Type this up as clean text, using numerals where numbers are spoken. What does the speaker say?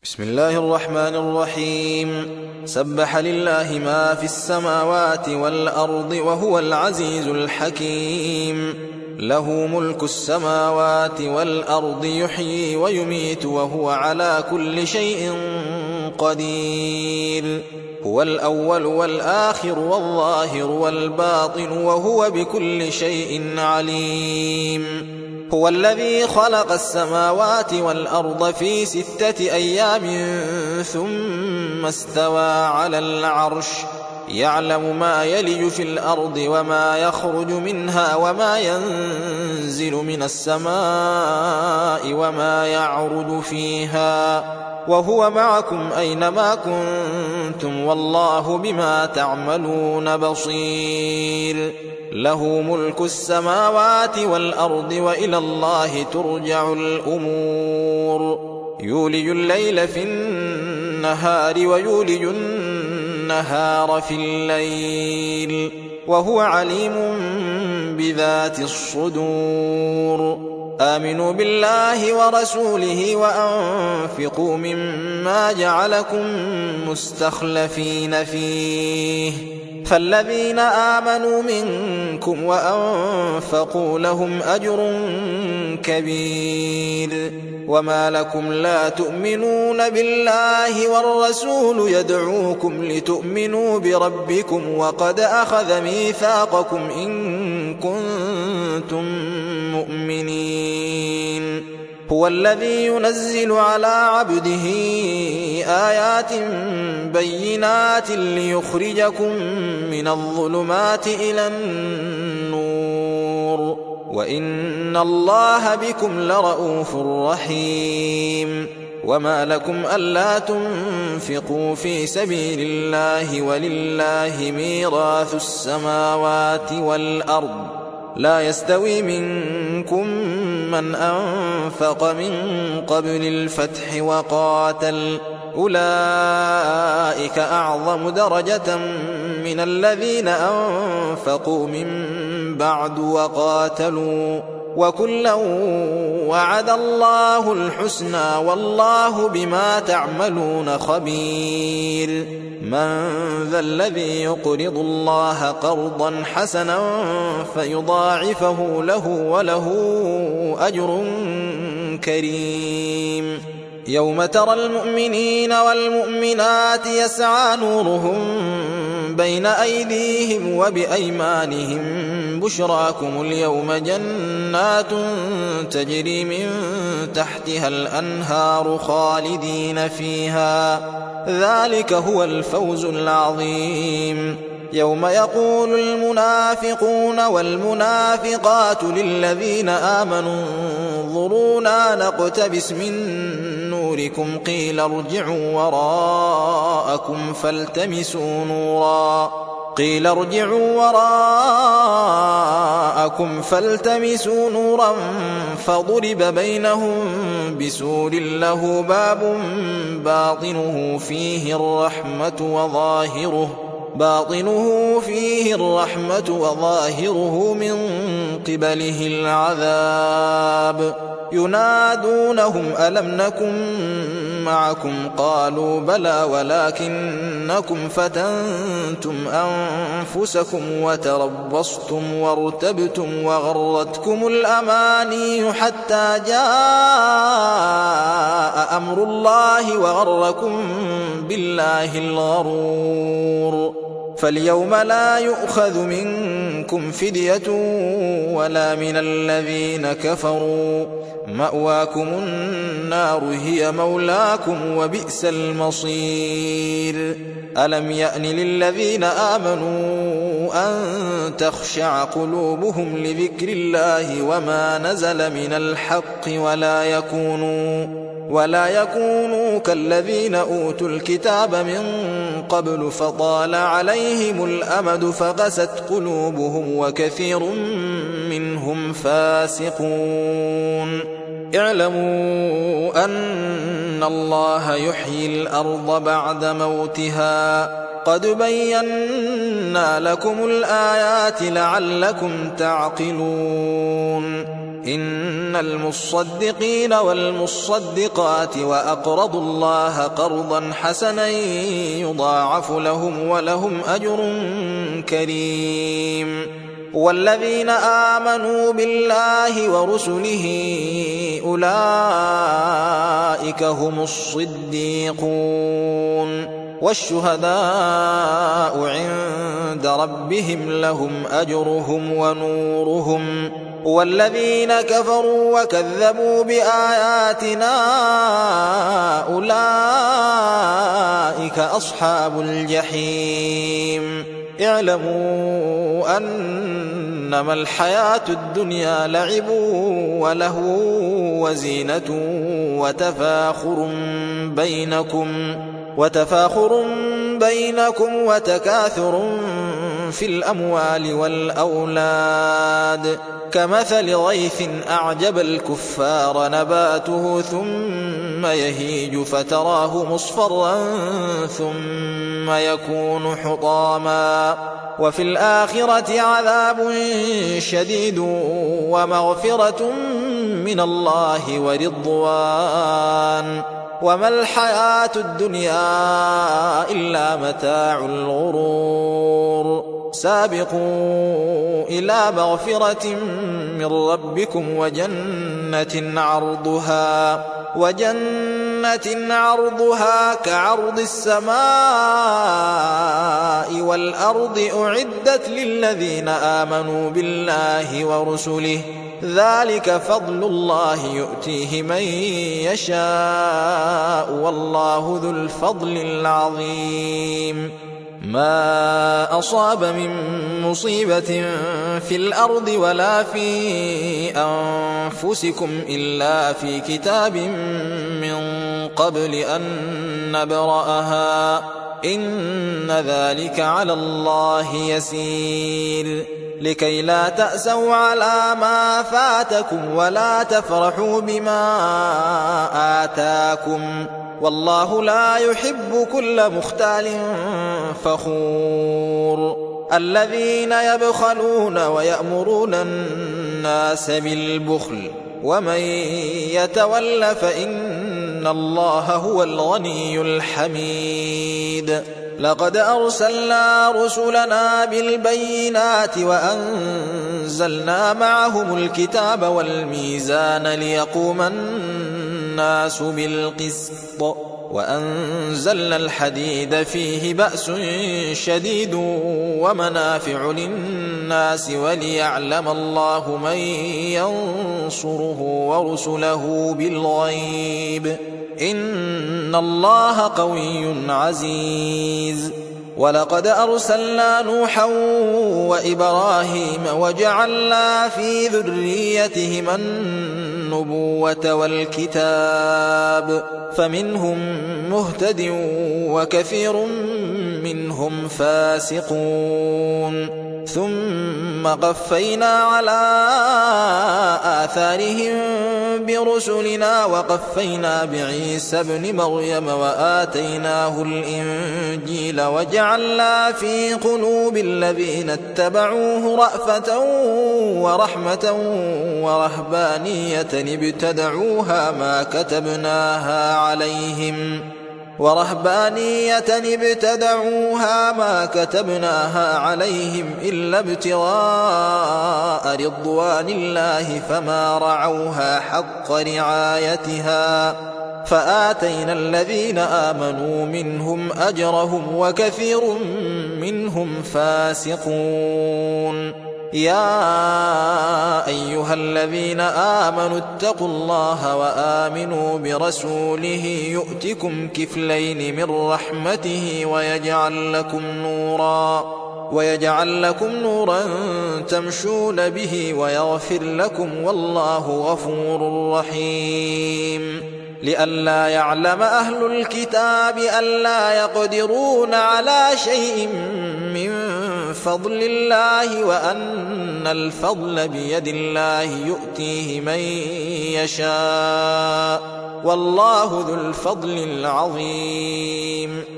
بسم الله الرحمن الرحيم. سبح لله ما في السماوات والأرض وهو العزيز الحكيم. له ملك السماوات والأرض يحيي ويميت وهو على كل شيء قدير. هو الأول والآخر والظاهر والباطن وهو بكل شيء عليم. هو الذي خلق السماوات والأرض في 6 أيام ثم استوى على العرش يعلم ما يلج في الأرض وما يخرج منها وما ينزل من السماء وما يعرج فيها وهو معكم أينما كنتم والله بما تعملون بصير. له ملك السماوات والأرض وإلى الله ترجع الأمور. يولج الليل في النهار ويولج النهار في الليل وهو عليم بذات الصدور. آمنوا بالله ورسوله وأنفقوا مما جعلكم مستخلفين فيه فالذين آمنوا منكم وأنفقوا لهم أجر كبير. وما لكم لا تؤمنون بالله والرسول يدعوكم لتؤمنوا بربكم وقد أخذ ميثاقكم إن كنتم مؤمنين. هو الذي ينزل على عبده آيات بينات ليخرجكم من الظلمات إلى النور وإن الله بكم لرءوف رحيم. وما لكم ألا تنفقوا في سبيل الله ولله ميراث السماوات والأرض لا يستوي منكم من أنفق من قبل الفتح وقاتل أولئك أعظم درجة من الذين أنفقوا من بعد وقاتلوا وكلا وعد الله الحسنى والله بما تعملون خبير. من ذا الذي يقرض الله قرضا حسنا فيضاعفه له وله أجر كريم. يوم ترى المؤمنين والمؤمنات يسعى نورهم بين أيديهم وبأيمانهم بشراكم اليوم جنات تجري من تحتها الأنهار خالدين فيها ذلك هو الفوز العظيم. يوم يقول المنافقون والمنافقات للذين آمنوا انظرونا نقتبس من نوركم قيل ارجعوا وراءكم فالتمسوا نورا فضرب بينهم بسور له باب باطنه فيه الرحمة وظاهره من قبله العذاب. ينادونهم ألم نكن معكم قالوا بلى ولكنكم فتنتم أنفسكم وتربصتم وارتبتم وغرتكم الأماني حتى جاء أمر الله وغركم بالله الغرور. فاليوم لا يؤخذ منكم فدية ولا من الذين كفروا مأواكم النار هي مولاكم وبئس المصير. ألم يأن للذين آمنوا أن تخشع قلوبهم لذكر الله وما نزل من الحق ولا يكونوا كالذين أوتوا الكتاب من قبل فطال عليهم الأمد فقست قلوبهم وكثير منهم فاسقون. اعلموا أن الله يحيي الأرض بعد موتها قد بينا لكم الآيات لعلكم تعقلون. إن المصدقين والمصدقات وأقرضوا الله قرضا حسنا يضاعف لهم ولهم أجر كريم. والذين آمنوا بالله ورسله أولئك هم الصديقون والشهداء عند ربهم لهم أجرهم ونورهم. والذين كفروا وكذبوا بآياتنا أولئك أصحاب الجحيم. اعلموا أنما الحياة الدنيا لعب ولهو وزينة وتفاخر بينكم وتكاثر في الأموال والأولاد كمثل غيث أعجب الكفار نباته ثم يهيج فتراه مصفرا ثم يكون حطاما وفي الآخرة عذاب شديد ومغفرة من الله ورضوان وما الحياة الدنيا إلا متاع الغرور. سابقوا إلى مغفرة من ربكم وجنة عرضها كعرض السماء والأرض أعدت للذين آمنوا بالله ورسله ذلك فضل الله يؤتيه من يشاء والله ذو الفضل العظيم. ما أصاب من مصيبة في الأرض ولا في أنفسكم إلا في كتاب من قبل أن نبرأها إن ذلك على الله يسير. لكي لا تأسوا على ما فاتكم ولا تفرحوا بما آتاكم والله لا يحب كل مختال فخور. الذين يبخلون ويأمرون الناس بالبخل ومن يتول فإن الله هو الغني الحميد. لقد أرسلنا رسلنا بالبينات وأنزلنا معهم الكتاب والميزان ليقوم الناس بالقسط وأنزلنا الحديد فيه بأس شديد ومنافع للناس وليعلم الله من ينصره ورسله بالغيب إن الله قوي عزيز. ولقد أرسلنا نوحا وإبراهيم وجعلنا في ذريتهما النبوة والكتاب فمنهم مهتد وكثير منهم فاسقون. ثم قفينا على آثارهم برسلنا وقفينا بعيسى ابن مريم وآتيناه الإنجيل وجعلنا في قلوب الذين اتبعوه رأفة ورحمة ورهبانية ابتدعوها ما كتبناها عليهم إلا ابتغاء رضوان الله فما رعوها حق رعايتها فآتينا الذين آمنوا منهم أجرهم وكثير منهم فاسقون. يا أيها الذين آمنوا اتقوا الله وآمنوا برسوله يؤتكم كفلين من رحمته ويجعل لكم نورا تمشون به ويغفر لكم والله غفور رحيم. لئلا يعلم أهل الكتاب ألا يقدرون على شيء من فضل الله وأن الفضل بيد الله يؤتيه من يشاء والله ذو الفضل العظيم.